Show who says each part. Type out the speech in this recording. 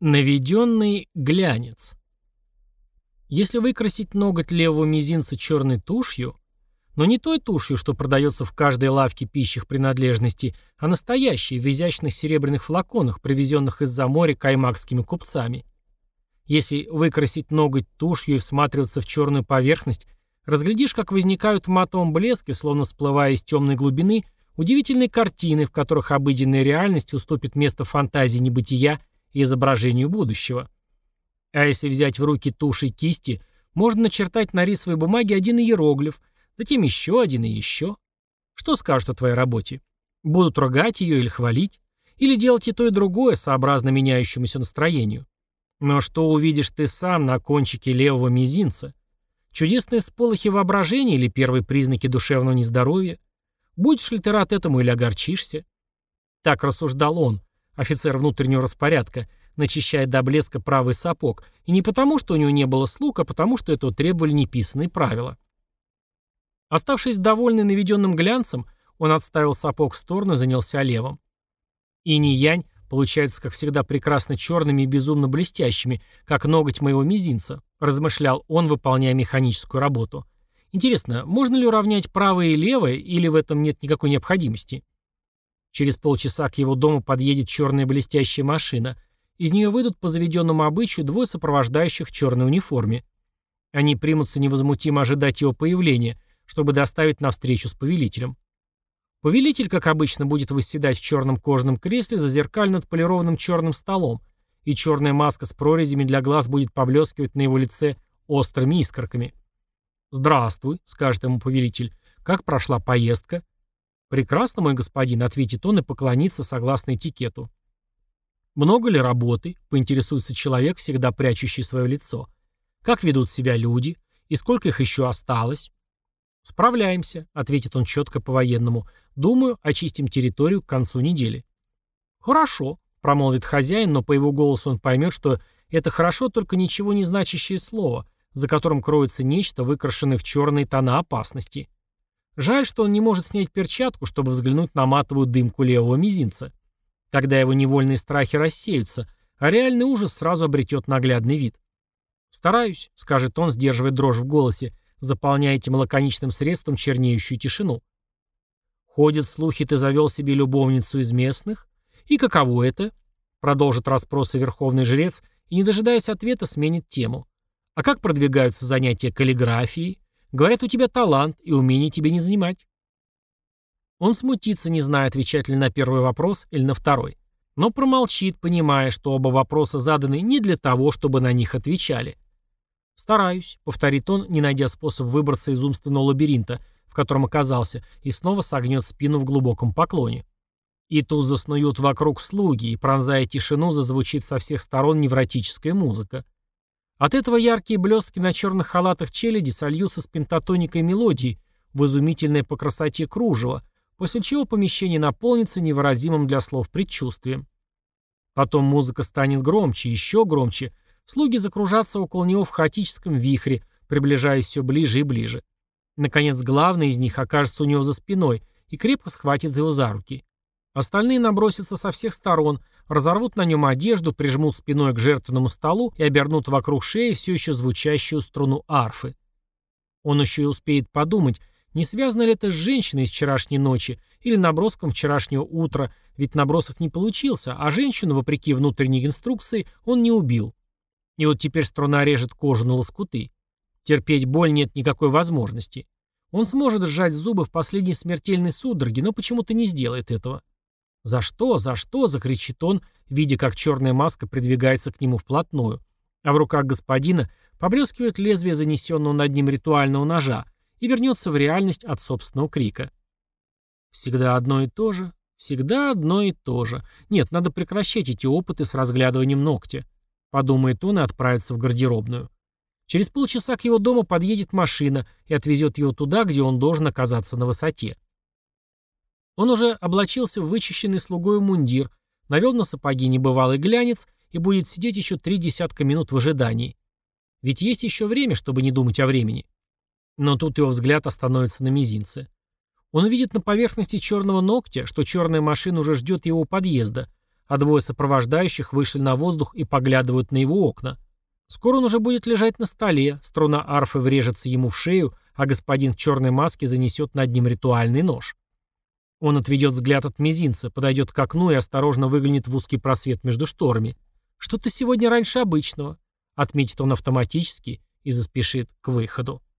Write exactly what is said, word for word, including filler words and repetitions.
Speaker 1: Наведенный глянец. Если выкрасить ноготь левого мизинца черной тушью, но не той тушью, что продается в каждой лавке пищих принадлежностей, а настоящей, в изящных серебряных флаконах, привезенных из-за моря каймакскими купцами. Если выкрасить ноготь тушью и всматриваться в черную поверхность, разглядишь, как возникают в матовом блеске, словно всплывая из темной глубины, удивительные картины, в которых обыденная реальность уступит место фантазии небытия и изображению будущего. А если взять в руки тушь и кисти, можно начертать на рисовой бумаге один иероглиф, затем еще один и еще. Что скажут о твоей работе? Будут ругать ее или хвалить? Или делать и то, и другое, сообразно меняющемуся настроению? Но что увидишь ты сам на кончике левого мизинца? Чудесные всполохи воображения или первые признаки душевного нездоровья? Будешь ли ты рад этому или огорчишься? Так рассуждал он, офицер внутреннего распорядка, начищая до блеска правый сапог, и не потому, что у него не было слуг, а потому, что этого требовали неписанные правила. Оставшись довольный наведенным глянцем, он отставил сапог в сторону и занялся левым. Инь и янь получаются, как всегда, прекрасно черными и безумно блестящими, как ноготь моего мизинца, размышлял он, выполняя механическую работу. Интересно, можно ли уравнять правое и левое, или в этом нет никакой необходимости? Через полчаса к его дому подъедет черная блестящая машина. Из нее выйдут по заведенному обычаю двое сопровождающих в черной униформе. Они примутся невозмутимо ожидать его появления, чтобы доставить на встречу с повелителем. Повелитель, как обычно, будет восседать в черном кожаном кресле за зеркально отполированным черным столом, и черная маска с прорезями для глаз будет поблескивать на его лице острыми искорками. «Здравствуй», — скажет ему повелитель, — «как прошла поездка?» «Прекрасно, мой господин», — ответит он и поклонится согласно этикету. «Много ли работы?» — поинтересуется человек, всегда прячущий свое лицо. «Как ведут себя люди? И сколько их еще осталось?» «Справляемся», — ответит он четко по-военному. «Думаю, очистим территорию к концу недели». «Хорошо», — промолвит хозяин, но по его голосу он поймет, что это «хорошо» только ничего не значащее слово, за которым кроется нечто, выкрашенное в черные тона опасности. Жаль, что он не может снять перчатку, чтобы взглянуть на матовую дымку левого мизинца. Тогда его невольные страхи рассеются, а реальный ужас сразу обретет наглядный вид. «Стараюсь», — скажет он, сдерживая дрожь в голосе, заполняя этим лаконичным средством чернеющую тишину. «Ходят слухи, ты завел себе любовницу из местных? И каково это?» — продолжит расспросы верховный жрец и, не дожидаясь ответа, сменит тему. «А как продвигаются занятия каллиграфией? Говорят, у тебя талант, и умение тебе не занимать». Он смутится, не зная, отвечать ли на первый вопрос или на второй. Но промолчит, понимая, что оба вопроса заданы не для того, чтобы на них отвечали. «Стараюсь», — повторит он, не найдя способ выбраться из умственного лабиринта, в котором оказался, и снова согнет спину в глубоком поклоне. И тут заснуют вокруг слуги, и, пронзая тишину, зазвучит со всех сторон невротическая музыка. От этого яркие блестки на черных халатах челяди сольются с пентатоникой мелодии в изумительное по красоте кружево, после чего помещение наполнится невыразимым для слов предчувствием. Потом музыка станет громче, еще громче, слуги закружатся около него в хаотическом вихре, приближаясь все ближе и ближе. Наконец, главный из них окажется у него за спиной и крепко схватит его за руки. Остальные набросятся со всех сторон, разорвут на нем одежду, прижмут спиной к жертвенному столу и обернут вокруг шеи все еще звучащую струну арфы. Он еще и успеет подумать, не связано ли это с женщиной из вчерашней ночи или наброском вчерашнего утра, ведь набросок не получился, а женщину, вопреки внутренней инструкции, он не убил. И вот теперь струна режет кожу на лоскуты. Терпеть боль нет никакой возможности. Он сможет сжать зубы в последней смертельной судороге, но почему-то не сделает этого. «За что? За что?» — закричит он, видя, как черная маска придвигается к нему вплотную, а в руках господина поблескивает лезвие занесенного над ним ритуального ножа и вернется в реальность от собственного крика. Всегда одно и то же, всегда одно и то же. Нет, надо прекращать эти опыты с разглядыванием ногтя, подумает он и отправится в гардеробную. Через полчаса к его дому подъедет машина и отвезет его туда, где он должен оказаться на высоте. Он уже облачился в вычищенный слугой мундир, навел на сапоги небывалый глянец и будет сидеть еще три десятка минут в ожидании. Ведь есть еще время, чтобы не думать о времени. Но тут его взгляд остановится на мизинце. Он видит на поверхности черного ногтя, что черная машина уже ждет его у подъезда, а двое сопровождающих вышли на воздух и поглядывают на его окна. Скоро он уже будет лежать на столе, струна арфы врежется ему в шею, а господин в черной маске занесет над ним ритуальный нож. Он отведет взгляд от мизинца, подойдет к окну и осторожно выглянет в узкий просвет между шторами. Что-то сегодня раньше обычного, отметит он автоматически и заспешит к выходу.